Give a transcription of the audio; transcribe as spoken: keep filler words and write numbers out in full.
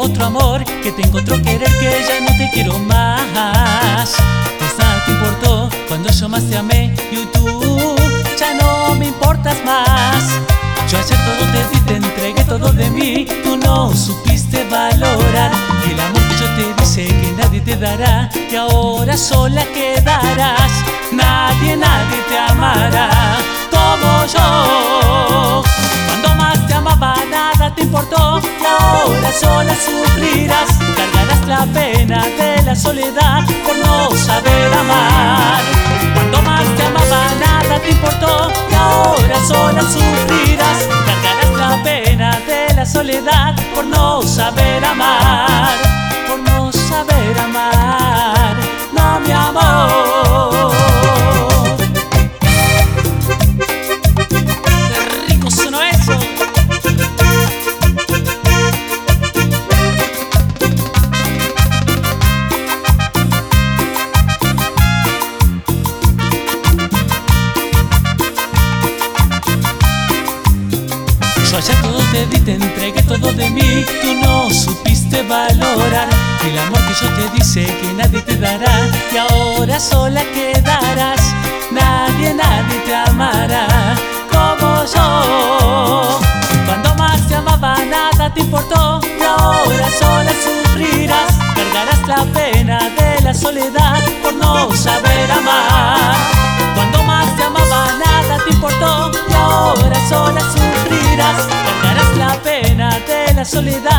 otro amor que te encontró querer, que ya no te quiero más. Pues nada te importó cuando yo más te amé y hoy tú ya no me importas más. Yo ayer todo te di, te entregué todo de mí, tú no supiste valorar el amor que yo te dice que nadie te dará, y ahora sola quedarás. Nadie, nadie te amará como yo. Cuando más te amaba nada te importó, y ahora sola sufrirás. Cargarás la pena de la soledad por no saber amar. Cuando más te amaba nada te importó, y ahora sola sufrirás. Cargarás la pena de la soledad por no saber amar, por no saber amar. No, mi amor. Qué rico sonó eso. Yo ayer todo te di, te entregué todo de mí, tú no supiste valorar el amor que yo te dice que nadie te dará, y ahora sola quedarás. Nadie, nadie te amará como yo. Cuando más te amaba nada te importó, y ahora sola sufrirás. Cargarás la pena de la soledad por no saber amar. Cuando más te amaba nada te importó, y ahora sola sufrirás. Cargarás la pena de la soledad